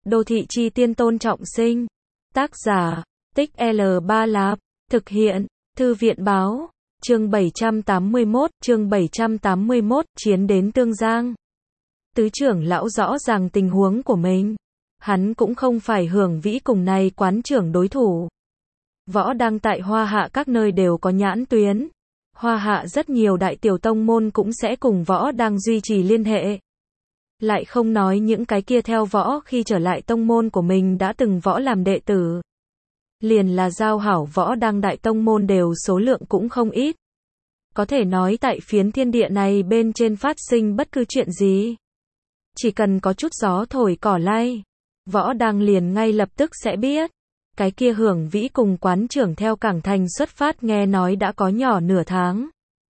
Đô thị chi tiên Tôn Trọng Sinh. Tác giả, Tích L3 Lạp. Thực hiện, Thư viện báo. Chương 781, Chiến đến Tương Giang. Tứ trưởng lão rõ ràng tình huống của mình. Hắn cũng không phải Hưởng Vĩ cùng này quán trưởng đối thủ. Võ Đăng tại Hoa Hạ các nơi đều có nhãn tuyến. Hoa Hạ rất nhiều đại tiểu tông môn cũng sẽ cùng Võ Đăng duy trì liên hệ. Lại không nói những cái kia theo Võ khi trở lại tông môn của mình đã từng Võ làm đệ tử. Liền là giao hảo Võ Đăng đại tông môn đều số lượng cũng không ít. Có thể nói tại phiến thiên địa này bên trên phát sinh bất cứ chuyện gì. Chỉ cần có chút gió thổi cỏ lay, Võ Đăng liền ngay lập tức sẽ biết. Cái kia Hưởng Vĩ cùng quán trưởng theo Cảng Thành xuất phát nghe nói đã có nhỏ nửa tháng.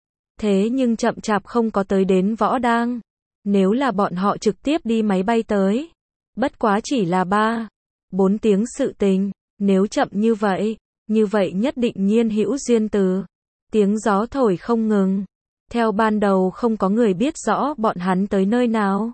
Thế nhưng chậm chạp không có tới đến Võ Đăng. Nếu là bọn họ trực tiếp đi máy bay tới, bất quá chỉ là 3-4 tiếng sự tình. Nếu chậm như vậy nhất định nhiên hữu duyên từ. Tiếng gió thổi không ngừng. Theo ban đầu không có người biết rõ bọn hắn tới nơi nào.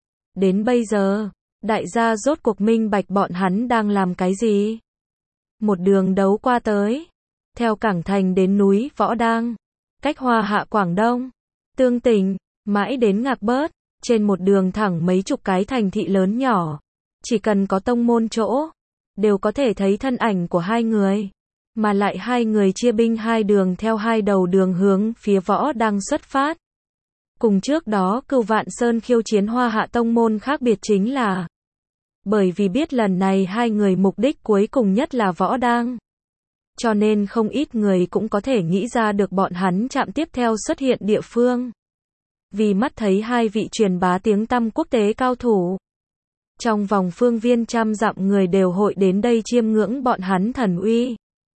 Đến bây giờ, đại gia rốt cuộc minh bạch bọn hắn đang làm cái gì. Một đường đấu qua tới. Theo Cảng Thành đến núi Võ Đăng. Cách Hoa Hạ Quảng Đông, Tương Tỉnh, mãi đến Ngạc Bớt. Trên một đường thẳng mấy chục cái thành thị lớn nhỏ. Chỉ cần có tông môn chỗ, đều có thể thấy thân ảnh của hai người. Mà lại hai người chia binh hai đường theo hai đầu đường hướng phía Võ Đăng xuất phát. Cùng trước đó Cửu Vạn Sơn khiêu chiến Hoa Hạ tông môn khác biệt chính là bởi vì biết lần này hai người mục đích cuối cùng nhất là Võ Đăng. Cho nên không ít người cũng có thể nghĩ ra được bọn hắn chạm tiếp theo xuất hiện địa phương. Vì mắt thấy hai vị truyền bá tiếng tăm quốc tế cao thủ. Trong vòng phương viên trăm dặm người đều hội đến đây chiêm ngưỡng bọn hắn thần uy.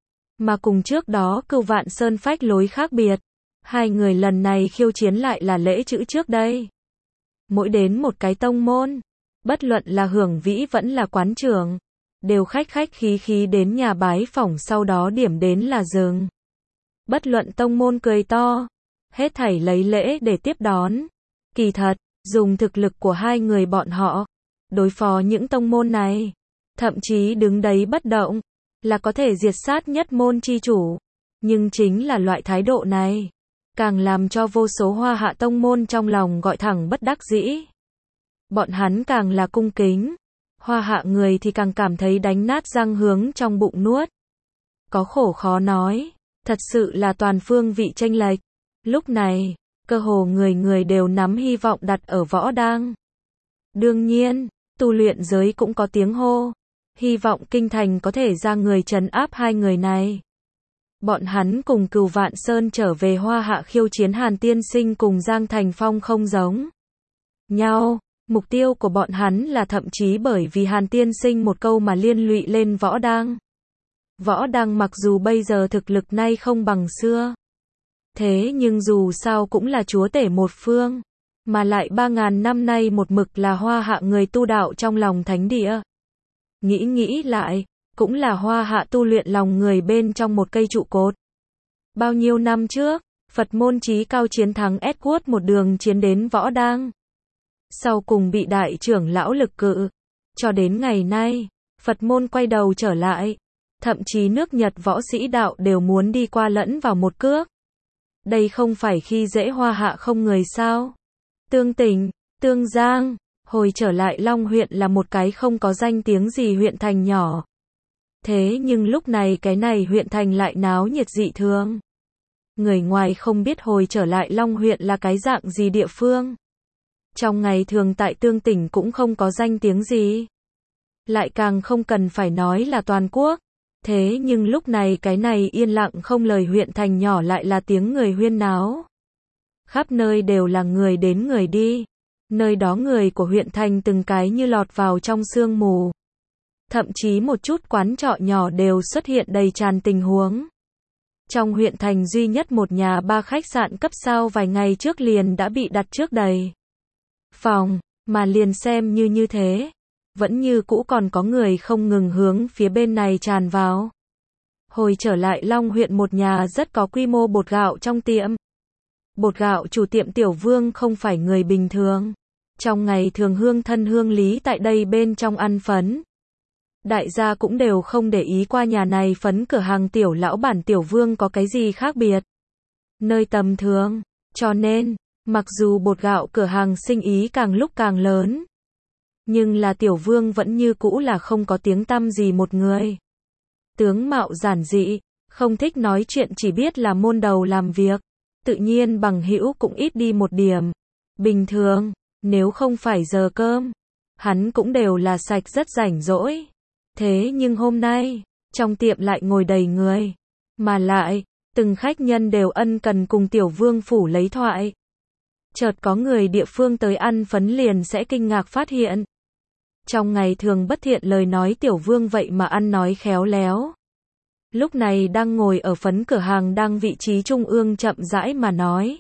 Mà cùng trước đó Cửu Vạn Sơn phách lối khác biệt. Hai người lần này khiêu chiến lại là lễ chữ trước đây. Mỗi đến một cái tông môn, bất luận là Hưởng Vĩ vẫn là quán trưởng, đều khách khí đến nhà bái phỏng sau đó điểm đến là dừng. Bất luận tông môn cười to, hết thảy lấy lễ để tiếp đón. Kỳ thật, dùng thực lực của hai người bọn họ, đối phó những tông môn này, thậm chí đứng đấy bất động, là có thể diệt sát nhất môn chi chủ. Nhưng chính là loại thái độ này, càng làm cho vô số Hoa Hạ tông môn trong lòng gọi thẳng bất đắc dĩ. Bọn hắn càng là cung kính, Hoa Hạ người thì càng cảm thấy đánh nát răng hướng trong bụng nuốt. Có khổ khó nói, thật sự là toàn phương vị chênh lệch. Lúc này, cơ hồ người đều nắm hy vọng đặt ở Võ Đăng. Đương nhiên, tu luyện giới cũng có tiếng hô, hy vọng Kinh Thành có thể ra người trấn áp hai người này. Bọn hắn cùng Cửu Vạn Sơn trở về Hoa Hạ khiêu chiến Hàn Tiên Sinh cùng Giang Thành Phong không giống nhau. Mục tiêu của bọn hắn là thậm chí bởi vì Hàn Tiên Sinh một câu mà liên lụy lên Võ Đăng. Võ Đăng mặc dù bây giờ thực lực nay không bằng xưa. Thế nhưng dù sao cũng là chúa tể một phương. Mà lại 3.000 năm nay một mực là Hoa Hạ người tu đạo trong lòng thánh địa. Nghĩ lại, cũng là Hoa Hạ tu luyện lòng người bên trong một cây trụ cột. Bao nhiêu năm trước, Phật môn chí cao chiến thắng Edward một đường chiến đến Võ Đăng. Sau cùng bị đại trưởng lão lực cự. Cho đến ngày nay, Phật môn quay đầu trở lại. Thậm chí nước Nhật võ sĩ đạo đều muốn đi qua lẫn vào một cước. Đây không phải khi dễ Hoa Hạ không người sao. Tương Tỉnh, Tương Giang, hồi trở lại Long huyện là một cái không có danh tiếng gì huyện thành nhỏ. Thế nhưng lúc này cái này huyện thành lại náo nhiệt dị thường. Người ngoài không biết hồi trở lại Long huyện là cái dạng gì địa phương. Trong ngày thường tại Tương Tỉnh cũng không có danh tiếng gì. Lại càng không cần phải nói là toàn quốc. Thế nhưng lúc này cái này yên lặng không lời huyện thành nhỏ lại là tiếng người huyên náo. Khắp nơi đều là người đến người đi. Nơi đó người của huyện thành từng cái như lọt vào trong sương mù. Thậm chí một chút quán trọ nhỏ đều xuất hiện đầy tràn tình huống. Trong huyện thành duy nhất một nhà 3 khách sạn cấp sao vài ngày trước liền đã bị đặt trước đầy phòng, mà liền xem như thế. Vẫn như cũ còn có người không ngừng hướng phía bên này tràn vào. Hồi trở lại Long huyện một nhà rất có quy mô bột gạo trong tiệm. Bột gạo chủ tiệm Tiểu Vương không phải người bình thường. Trong ngày thường hương thân hương lý tại đây bên trong ăn phấn. Đại gia cũng đều không để ý qua nhà này phấn cửa hàng tiểu lão bản Tiểu Vương có cái gì khác biệt. Nơi tầm thường, cho nên, mặc dù bột gạo cửa hàng sinh ý càng lúc càng lớn, nhưng là Tiểu Vương vẫn như cũ là không có tiếng tăm gì một người. Tướng mạo giản dị, không thích nói chuyện, chỉ biết là môn đầu làm việc, tự nhiên bằng hữu cũng ít đi một điểm. Bình thường, nếu không phải giờ cơm, hắn cũng đều là sạch rất rảnh rỗi. Thế nhưng hôm nay, trong tiệm lại ngồi đầy người, mà lại, từng khách nhân đều ân cần cùng Tiểu Vương phủ lấy thoại. Chợt có người địa phương tới ăn phấn liền sẽ kinh ngạc phát hiện. Trong ngày thường bất thiện lời nói Tiểu Vương vậy mà ăn nói khéo léo. Lúc này đang ngồi ở phấn cửa hàng đang vị trí trung ương chậm rãi mà nói.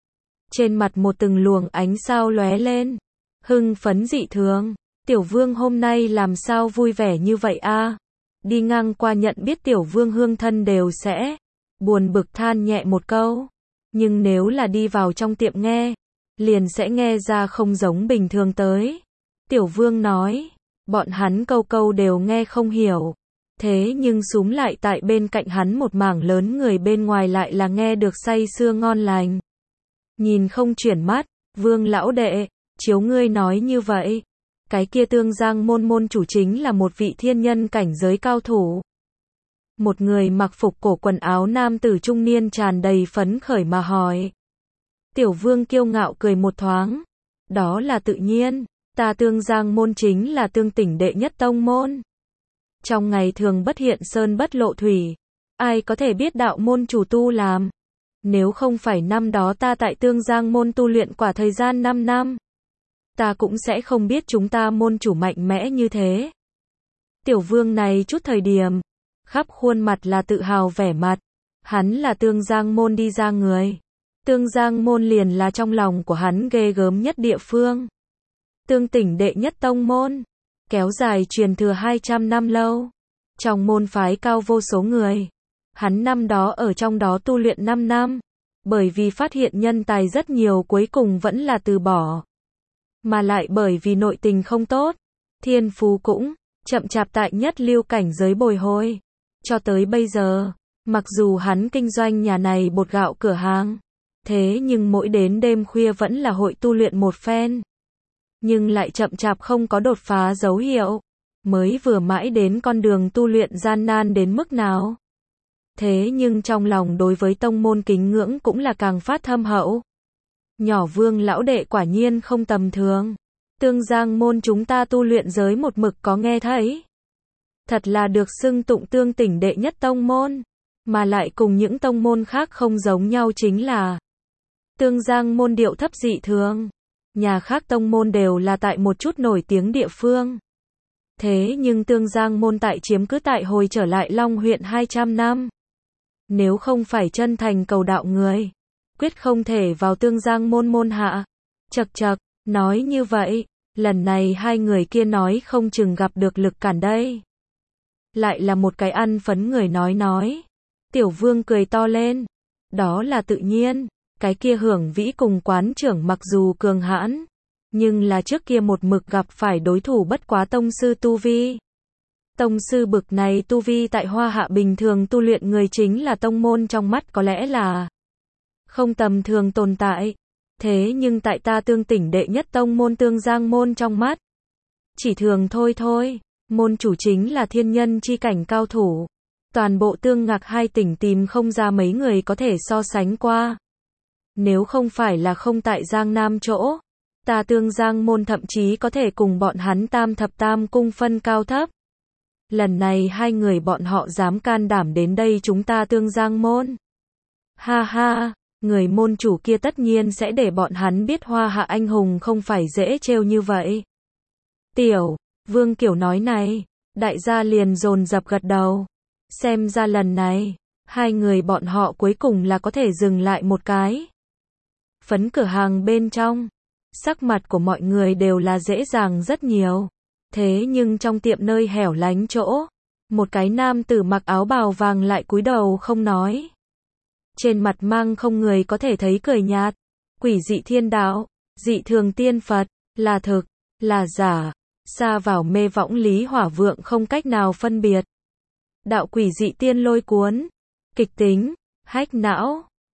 Trên mặt một từng luồng ánh sao lóe lên. Hưng phấn dị thường. Tiểu Vương hôm nay làm sao vui vẻ như vậy a? Đi ngang qua nhận biết Tiểu Vương hương thân đều sẽ buồn bực than nhẹ một câu. Nhưng nếu là đi vào trong tiệm nghe, liền sẽ nghe ra không giống bình thường tới. Tiểu Vương nói, bọn hắn câu câu đều nghe không hiểu. Thế nhưng súm lại tại bên cạnh hắn một mảng lớn người bên ngoài lại là nghe được say sưa ngon lành. Nhìn không chuyển mắt, Vương lão đệ, chiếu ngươi nói như vậy. Cái kia Tương Giang môn môn chủ chính là một vị thiên nhân cảnh giới cao thủ. Một người mặc phục cổ quần áo nam tử trung niên tràn đầy phấn khởi mà hỏi. Tiểu Vương kiêu ngạo cười một thoáng. Đó là tự nhiên, ta Tương Giang môn chính là Tương tỉnh đệ nhất tông môn. Trong ngày thường bất hiện sơn bất lộ thủy, ai có thể biết đạo môn chủ tu làm. Nếu không phải năm đó ta tại Tương Giang môn tu luyện quả thời gian 5 năm, ta cũng sẽ không biết chúng ta môn chủ mạnh mẽ như thế. Tiểu Vương này chút thời điểm, khắp khuôn mặt là tự hào vẻ mặt. Hắn là Tương Giang môn đi ra người. Tương Giang môn liền là trong lòng của hắn ghê gớm nhất địa phương. Tương tỉnh đệ nhất tông môn, kéo dài truyền thừa 200 năm lâu. Trong môn phái cao vô số người. Hắn năm đó ở trong đó tu luyện 5 năm. Bởi vì phát hiện nhân tài rất nhiều cuối cùng vẫn là từ bỏ. Mà lại bởi vì nội tình không tốt, thiên phú cũng chậm chạp tại nhất lưu cảnh giới bồi hồi. Cho tới bây giờ, mặc dù hắn kinh doanh nhà này bột gạo cửa hàng, thế nhưng mỗi đến đêm khuya vẫn là hội tu luyện một phen. Nhưng lại chậm chạp không có đột phá dấu hiệu. Mới vừa mãi đến con đường tu luyện gian nan đến mức nào. Thế nhưng trong lòng đối với tông môn kính ngưỡng cũng là càng phát thâm hậu. Nhỏ Vương lão đệ quả nhiên không tầm thường. Tương Giang môn chúng ta tu luyện giới một mực có nghe thấy. Thật là được xưng tụng Tương tỉnh đệ nhất tông môn. Mà lại cùng những tông môn khác không giống nhau chính là Tương Giang môn điệu thấp dị thường. Nhà khác tông môn đều là tại một chút nổi tiếng địa phương. Thế nhưng Tương Giang môn tại chiếm cứ tại hồi trở lại Long huyện 200 năm. Nếu không phải chân thành cầu đạo người, quyết không thể vào Tương Giang môn môn hạ. Chậc chậc, nói như vậy, lần này hai người kia nói không chừng gặp được lực cản đây. Lại là một cái ăn phấn người nói. Tiểu Vương cười to lên. Đó là tự nhiên, cái kia Hưởng Vĩ cùng quán trưởng mặc dù cường hãn, nhưng là trước kia một mực gặp phải đối thủ bất quá tông sư tu vi. Tông sư bực này tu vi tại Hoa Hạ bình thường tu luyện người chính là tông môn trong mắt có lẽ là không tầm thường tồn tại. Thế nhưng tại ta Tương tỉnh đệ nhất tông môn Tương Giang môn trong mắt, chỉ thường thôi. Môn chủ chính là thiên nhân chi cảnh cao thủ. Toàn bộ Tương Ngạc 2 tỉnh tìm không ra mấy người có thể so sánh qua. Nếu không phải là không tại Giang Nam chỗ, ta Tương Giang môn thậm chí có thể cùng bọn hắn tam thập tam cung phân cao thấp. Lần này hai người bọn họ dám can đảm đến đây chúng ta Tương Giang môn. Ha ha, người môn chủ kia tất nhiên sẽ để bọn hắn biết Hoa Hạ anh hùng không phải dễ trêu như vậy. Tiểu Vương kiểu nói này, đại gia liền dồn dập gật đầu. Xem ra lần này, hai người bọn họ cuối cùng là có thể dừng lại một cái. Phấn cửa hàng bên trong, sắc mặt của mọi người đều là dễ dàng rất nhiều. Thế nhưng trong tiệm nơi hẻo lánh chỗ, một cái nam tử mặc áo bào vàng lại cúi đầu không nói. Trên mặt mang không người có thể thấy cười nhạt. Quỷ dị thiên đạo, dị thường tiên Phật, là thực, là giả, sa vào mê võng Lý Hỏa Vượng không cách nào phân biệt. Đạo quỷ dị tiên lôi cuốn, kịch tính, hách não.